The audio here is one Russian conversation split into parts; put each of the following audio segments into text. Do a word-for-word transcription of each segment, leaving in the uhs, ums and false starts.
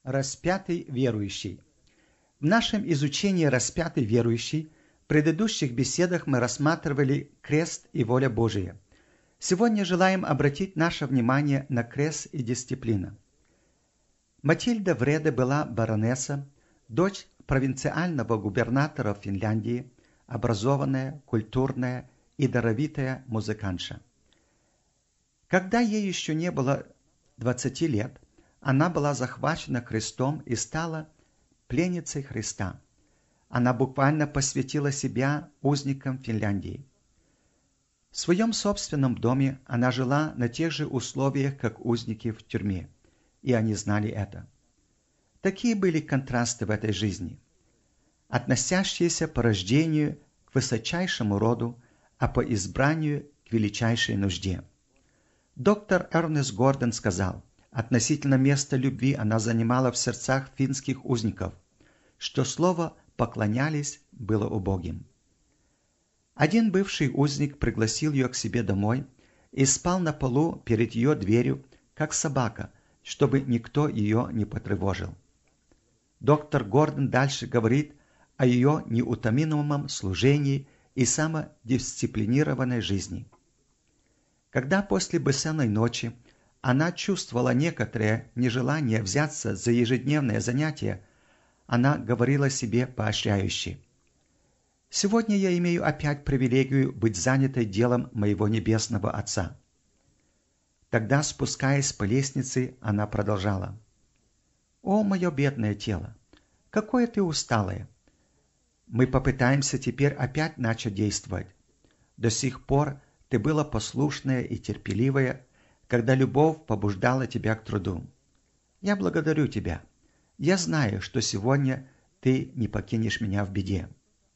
Распятый верующий. В нашем изучении распятый верующий в предыдущих беседах мы рассматривали крест и воля Божия. Сегодня желаем обратить наше внимание на крест и дисциплина. Матильда Вреде была баронесса, дочь провинциального губернатора Финляндии, образованная, культурная и даровитая музыкантша. Когда ей еще не было двадцати лет, она была захвачена крестом и стала пленницей Христа. Она буквально посвятила себя узникам Финляндии. В своем собственном доме она жила на тех же условиях, как узники в тюрьме, и они знали это. Такие были контрасты в этой жизни, относящиеся по рождению к высочайшему роду, а по избранию к величайшей нужде. Доктор Эрнест Гордон сказал, относительно места любви она занимала в сердцах финских узников, что слово «поклонялись» было убогим. Один бывший узник пригласил ее к себе домой и спал на полу перед ее дверью, как собака, чтобы никто ее не потревожил. Доктор Гордон дальше говорит о ее неутомимом служении и самодисциплинированной жизни. Когда после бессонной ночи она чувствовала некоторое нежелание взяться за ежедневное занятие, она говорила себе поощряюще: «Сегодня я имею опять привилегию быть занятой делом моего небесного Отца». Тогда, спускаясь по лестнице, она продолжала: «О, мое бедное тело, какое ты усталое! Мы попытаемся теперь опять начать действовать. До сих пор ты была послушная и терпеливая, когда любовь побуждала тебя к труду. Я благодарю тебя. Я знаю, что сегодня ты не покинешь меня в беде».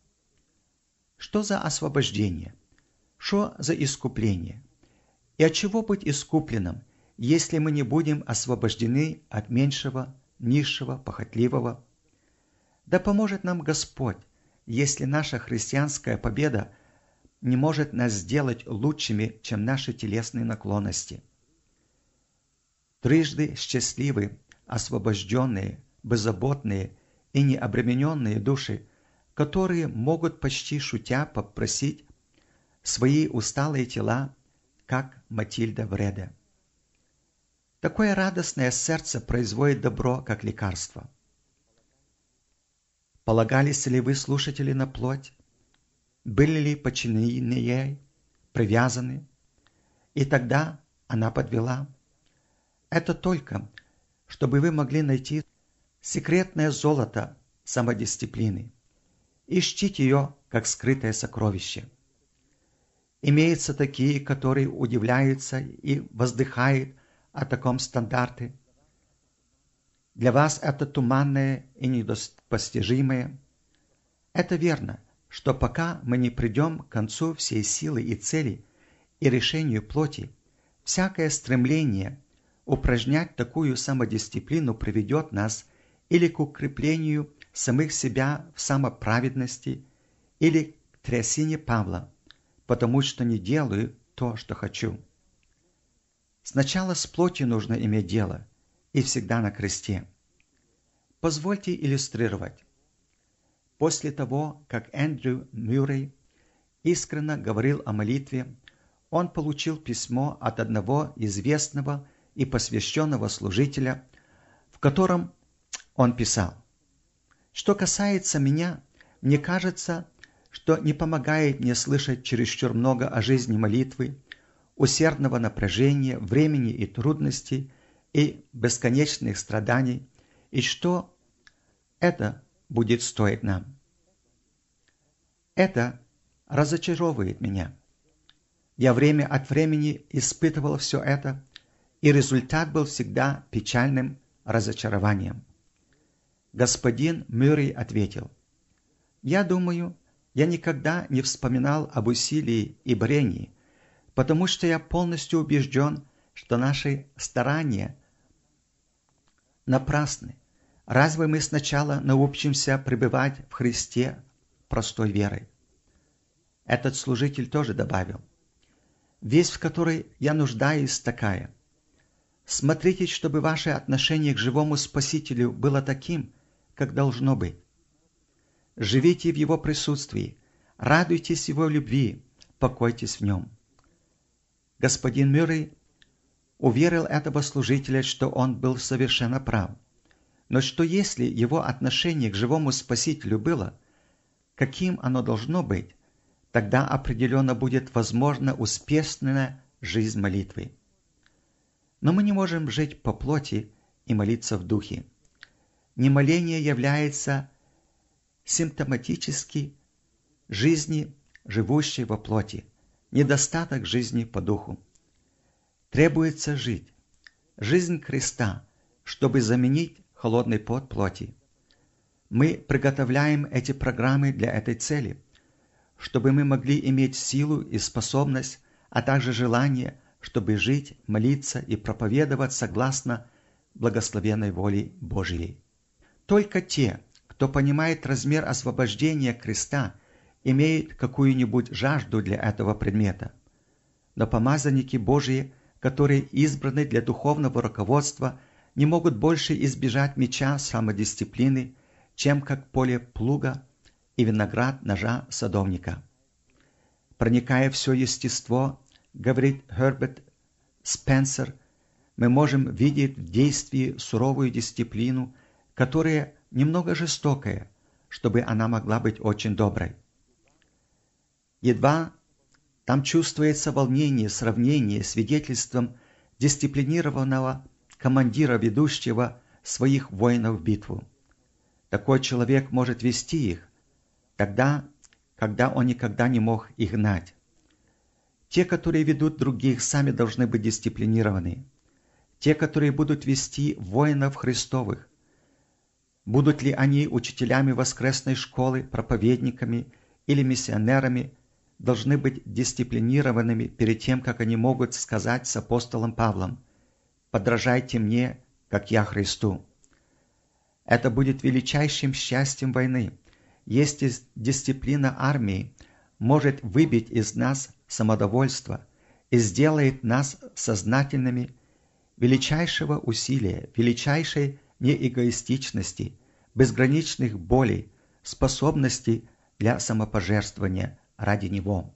Что за освобождение? Что за искупление? И от чего быть искупленным, если мы не будем освобождены от меньшего, низшего, похотливого? Да поможет нам Господь, если наша христианская победа не может нас сделать лучшими, чем наши телесные наклонности. Трижды счастливые, освобожденные, беззаботные и необремененные души, которые могут почти шутя попросить свои усталые тела, как Матильда Вреде. Такое радостное сердце производит добро, как лекарство. Полагались ли вы, слушатели, на плоть? Были ли подчинены ей, привязаны? И тогда она подвела. Это только, чтобы вы могли найти секретное золото самодисциплины. Ищите ее, как скрытое сокровище. Имеются такие, которые удивляются и воздыхают о таком стандарте. Для вас это туманное и недостижимое. Это верно, что пока мы не придем к концу всей силы и цели и решению плоти, всякое стремление упражнять такую самодисциплину приведет нас или к укреплению самих себя в самоправедности, или к трясине Павла, потому что не делаю то, что хочу. Сначала с плотью нужно иметь дело, и всегда на кресте. Позвольте иллюстрировать. После того, как Эндрю Мюррей искренне говорил о молитве, он получил письмо от одного известного и посвященного служителя, в котором он писал: «Что касается меня, мне кажется, что не помогает мне слышать чересчур много о жизни молитвы, усердного напряжения, времени и трудностей и бесконечных страданий, и что это будет стоить нам. Это разочаровывает меня. Я время от времени испытывал все это, и результат был всегда печальным разочарованием». Господин Мюррей ответил: «Я думаю, я никогда не вспоминал об усилии и брении, потому что я полностью убежден, что наши старания напрасны. Разве мы сначала научимся пребывать в Христе простой верой?» Этот служитель тоже добавил: «Весть, в которой я нуждаюсь, такая. Смотрите, чтобы ваше отношение к живому Спасителю было таким, как должно быть. Живите в Его присутствии, радуйтесь Его любви, покойтесь в Нем. Господин Мюррей уверил этого служителя, что он был совершенно прав. Но что если его отношение к живому Спасителю было, каким оно должно быть, тогда определенно будет возможна успешная жизнь молитвы. Но мы не можем жить по плоти и молиться в духе. Немоление является симптоматически жизни, живущей во плоти, недостаток жизни по духу. Требуется жить, жизнь креста, чтобы заменить холодный пот плоти. Мы приготовляем эти программы для этой цели, чтобы мы могли иметь силу и способность, а также желание, чтобы жить, молиться и проповедовать согласно благословенной воле Божьей. Только те, кто понимает размер освобождения креста, имеют какую-нибудь жажду для этого предмета. Но помазанники Божьи, которые избраны для духовного руководства, не могут больше избежать меча самодисциплины, чем как поле плуга и виноград ножа садовника. Проникая в все естество, говорит Херберт Спенсер, мы можем видеть в действии суровую дисциплину, которая немного жестокая, чтобы она могла быть очень доброй. Едва там чувствуется волнение, сравнение, свидетельством дисциплинированного командира, ведущего своих воинов в битву. Такой человек может вести их, тогда, когда он никогда не мог их гнать. Те, которые ведут других, сами должны быть дисциплинированы. Те, которые будут вести воинов Христовых, будут ли они учителями воскресной школы, проповедниками или миссионерами, должны быть дисциплинированными перед тем, как они могут сказать с апостолом Павлом: «Подражайте мне, как я Христу». Это будет величайшим счастьем войны, если дисциплина армии может выбить из нас самодовольство и сделает нас сознательными величайшего усилия, величайшей неэгоистичности, безграничных болей, способности для самопожертвования ради Него.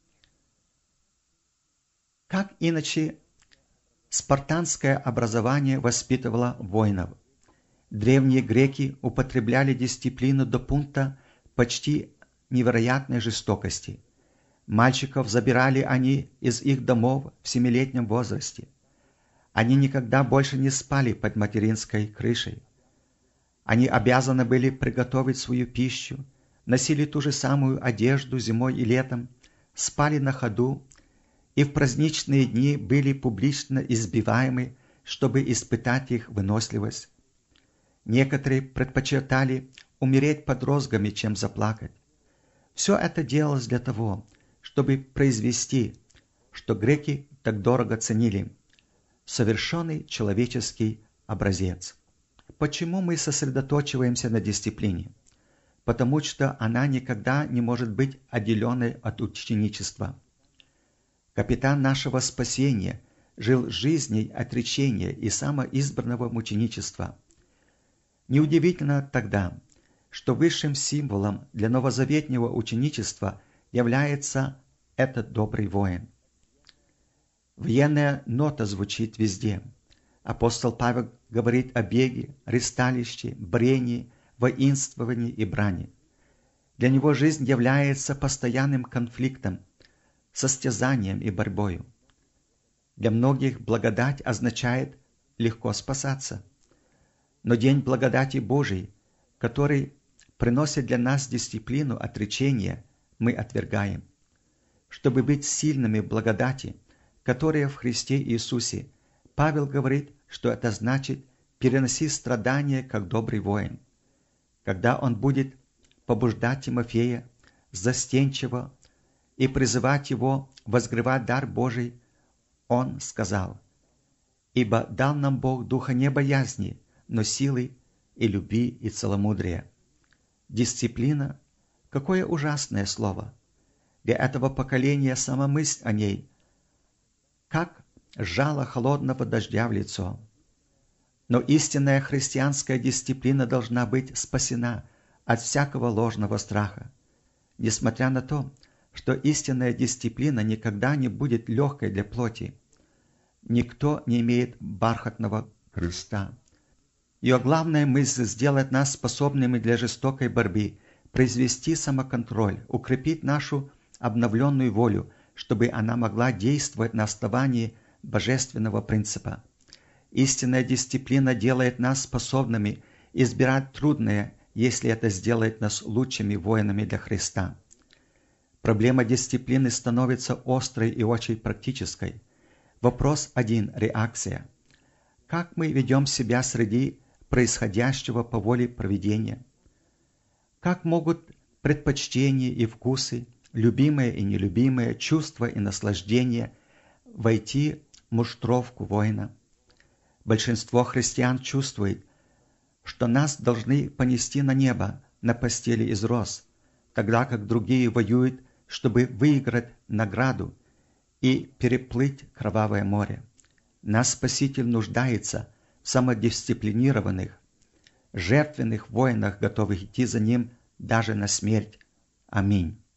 Как иначе спартанское образование воспитывало воинов? Древние греки употребляли дисциплину до пункта почти невероятной жестокости. Мальчиков забирали они из их домов в семилетнем возрасте. Они никогда больше не спали под материнской крышей. Они обязаны были приготовить свою пищу, носили ту же самую одежду зимой и летом, спали на ходу и в праздничные дни были публично избиваемы, чтобы испытать их выносливость. Некоторые предпочитали умереть под розгами, чем заплакать. Все это делалось для того, чтобы произвести, что греки так дорого ценили, совершенный человеческий образец. Почему мы сосредотачиваемся на дисциплине? Потому что она никогда не может быть отделенной от ученичества. Капитан нашего спасения жил жизнью отречения и самоизбранного мученичества. Неудивительно тогда, что высшим символом для новозаветнего ученичества является этот добрый воин. Военная нота звучит везде. Апостол Павел говорит о беге, ристалище, брении, воинствовании и брани. Для него жизнь является постоянным конфликтом, состязанием и борьбою. Для многих благодать означает легко спасаться. Но день благодати Божией, который приносит для нас дисциплину отречения, мы отвергаем. Чтобы быть сильными в благодати, которая в Христе Иисусе, Павел говорит, что это значит переносить страдания, как добрый воин. Когда он будет побуждать Тимофея застенчиво и призывать его возгревать дар Божий, он сказал: «Ибо дал нам Бог духа не боязни, но силы и любви и целомудрия». Дисциплина – какое ужасное слово! Для этого поколения сама мысль о ней, как жало холодного дождя в лицо. Но истинная христианская дисциплина должна быть спасена от всякого ложного страха. Несмотря на то, что истинная дисциплина никогда не будет легкой для плоти. Никто не имеет бархатного креста. Ее главная мысль – сделать нас способными для жестокой борьбы, произвести самоконтроль, укрепить нашу обновленную волю, чтобы она могла действовать на основании божественного принципа. Истинная дисциплина делает нас способными избирать трудное, если это сделает нас лучшими воинами для Христа. Проблема дисциплины становится острой и очень практической. Вопрос один – реакция. Как мы ведем себя среди происходящего по воле провидения? Как могут предпочтения и вкусы, любимые и нелюбимые, чувства и наслаждения войти в муштровку воина? Большинство христиан чувствует, что нас должны понести на небо на постели из роз, тогда как другие воюют, чтобы выиграть награду и переплыть кровавое море. Наш Спаситель нуждается в самодисциплинированных, жертвенных воинах, готовых идти за Ним даже на смерть. Аминь.